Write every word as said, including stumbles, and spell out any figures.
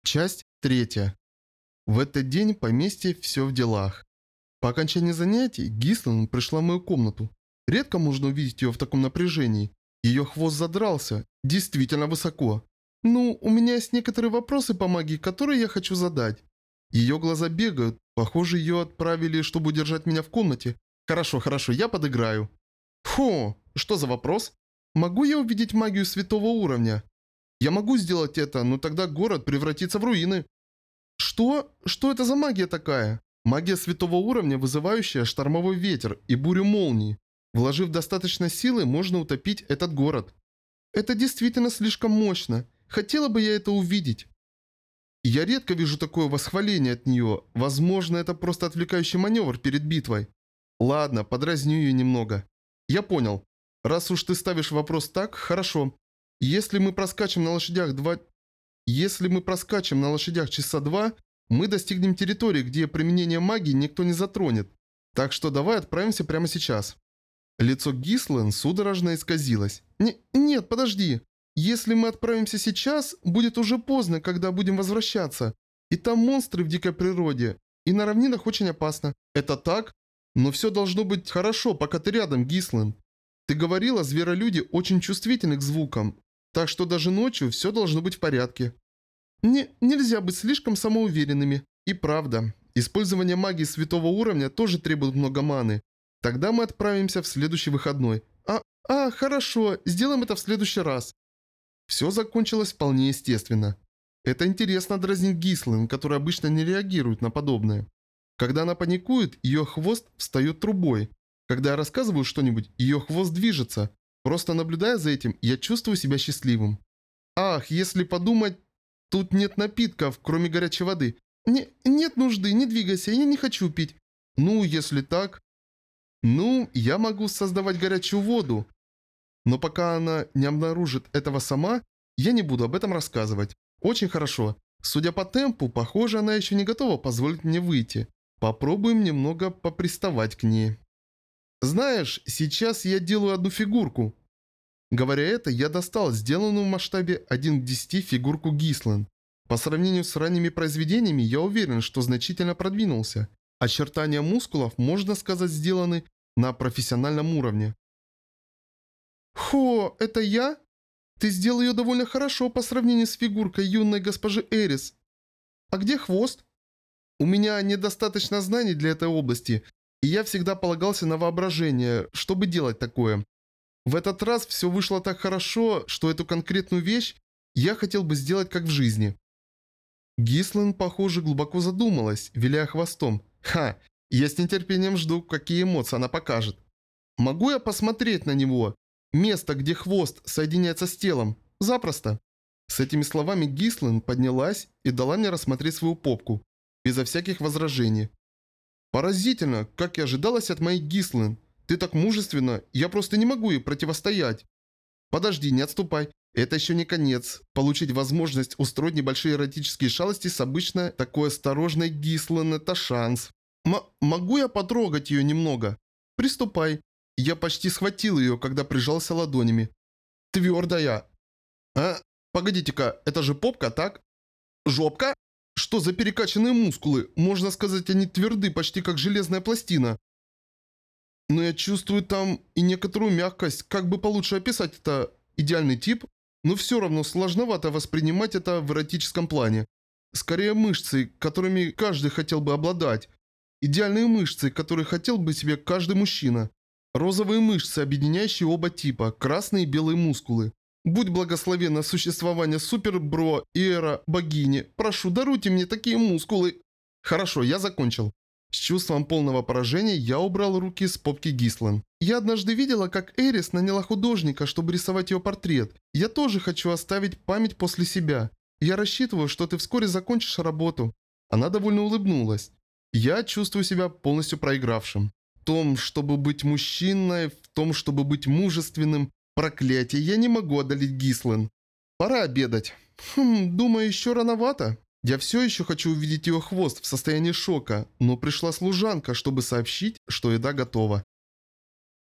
Часть третья. В этот день поместье все в делах. По окончании занятий Гислан пришла в мою комнату. Редко можно увидеть ее в таком напряжении. Ее хвост задрался, действительно высоко. Ну, у меня есть некоторые вопросы по магии, которые я хочу задать. Ее глаза бегают, похоже, ее отправили, чтобы удержать меня в комнате. Хорошо, хорошо, я подыграю. Фу, что за вопрос? Могу я увидеть магию святого уровня? Я могу сделать это, но тогда город превратится в руины. Что? Что это за магия такая? Магия святого уровня, вызывающая штормовой ветер и бурю молний. Вложив достаточно силы, можно утопить этот город. Это действительно слишком мощно. Хотела бы я это увидеть. Я редко вижу такое восхваление от нее. Возможно, это просто отвлекающий маневр перед битвой. Ладно, подразню ее немного. Я понял. Раз уж ты ставишь вопрос так, хорошо. Если мы проскачем на лошадях два... Если мы проскачем на лошадях часа два, мы достигнем территории, где применение магии никто не затронет. Так что давай отправимся прямо сейчас. Лицо Гислен судорожно исказилось. Не, нет, подожди. Если мы отправимся сейчас, будет уже поздно, когда будем возвращаться. И там монстры в дикой природе. И на равнинах очень опасно. Это так? Но все должно быть хорошо, пока ты рядом, Гислен. Ты говорила, зверолюди очень чувствительны к звукам. Так что даже ночью все должно быть в порядке. Не, нельзя быть слишком самоуверенными. И правда, использование магии святого уровня тоже требует много маны. Тогда мы отправимся в следующий выходной. А, а, хорошо, сделаем это в следующий раз. Все закончилось вполне естественно. Это интересно дразнить Гислен, которая обычно не реагирует на подобное. Когда она паникует, ее хвост встает трубой. Когда я рассказываю что-нибудь, ее хвост движется. Просто наблюдая за этим, я чувствую себя счастливым. Ах, если подумать, тут нет напитков, кроме горячей воды. Не, нет нужды, не двигайся, я не хочу пить. Ну, если так... Ну, я могу создавать горячую воду. Но пока она не обнаружит этого сама, я не буду об этом рассказывать. Очень хорошо. Судя по темпу, похоже, она еще не готова позволить мне выйти. Попробуем немного поприставать к ней. Знаешь, сейчас я делаю одну фигурку. Говоря это, я достал сделанную в масштабе один к десяти фигурку Гислен. По сравнению с ранними произведениями, я уверен, что значительно продвинулся. Очертания мускулов, можно сказать, сделаны на профессиональном уровне. Хо, это я? Ты сделал ее довольно хорошо по сравнению с фигуркой юной госпожи Эрис. А где хвост? У меня недостаточно знаний для этой области, и я всегда полагался на воображение, чтобы делать такое. В этот раз все вышло так хорошо, что эту конкретную вещь я хотел бы сделать как в жизни. Гислен, похоже, глубоко задумалась, виляя хвостом. Ха, я с нетерпением жду, какие эмоции она покажет. Могу я посмотреть на него? Место, где хвост соединяется с телом. Запросто. С этими словами Гислен поднялась и дала мне рассмотреть свою попку. Безо всяких возражений. Поразительно, как и ожидалось от моей Гислен. Ты так мужественна, я просто не могу ей противостоять. Подожди, не отступай. Это еще не конец. Получить возможность устроить небольшие эротические шалости с обычно такой осторожной Гислен – это шанс. М могу я потрогать ее немного? Приступай. Я почти схватил ее, когда прижался ладонями. Твердая. А? Погодите-ка, это же попка, так? Жопка? Что за перекачанные мускулы? Можно сказать, они тверды, почти как железная пластина. Но я чувствую там и некоторую мягкость. Как бы получше описать это? Идеальный тип? Но все равно сложновато воспринимать это в эротическом плане. Скорее мышцы, которыми каждый хотел бы обладать. Идеальные мышцы, которые хотел бы себе каждый мужчина. Розовые мышцы, объединяющие оба типа, красные и белые мускулы. Будь благословенно существование Супербро и Эра богини. Прошу, даруйте мне такие мускулы. Хорошо, я закончил. С чувством полного поражения я убрал руки с попки Гислен. Я однажды видела, как Эрис наняла художника, чтобы рисовать ее портрет. Я тоже хочу оставить память после себя. Я рассчитываю, что ты вскоре закончишь работу. Она довольно улыбнулась. Я чувствую себя полностью проигравшим. В том, чтобы быть мужчиной, в том, чтобы быть мужественным. Проклятие, я не могу одолеть Гислен. Пора обедать. Хм, думаю, еще рановато. Я все еще хочу увидеть ее хвост в состоянии шока, но пришла служанка, чтобы сообщить, что еда готова.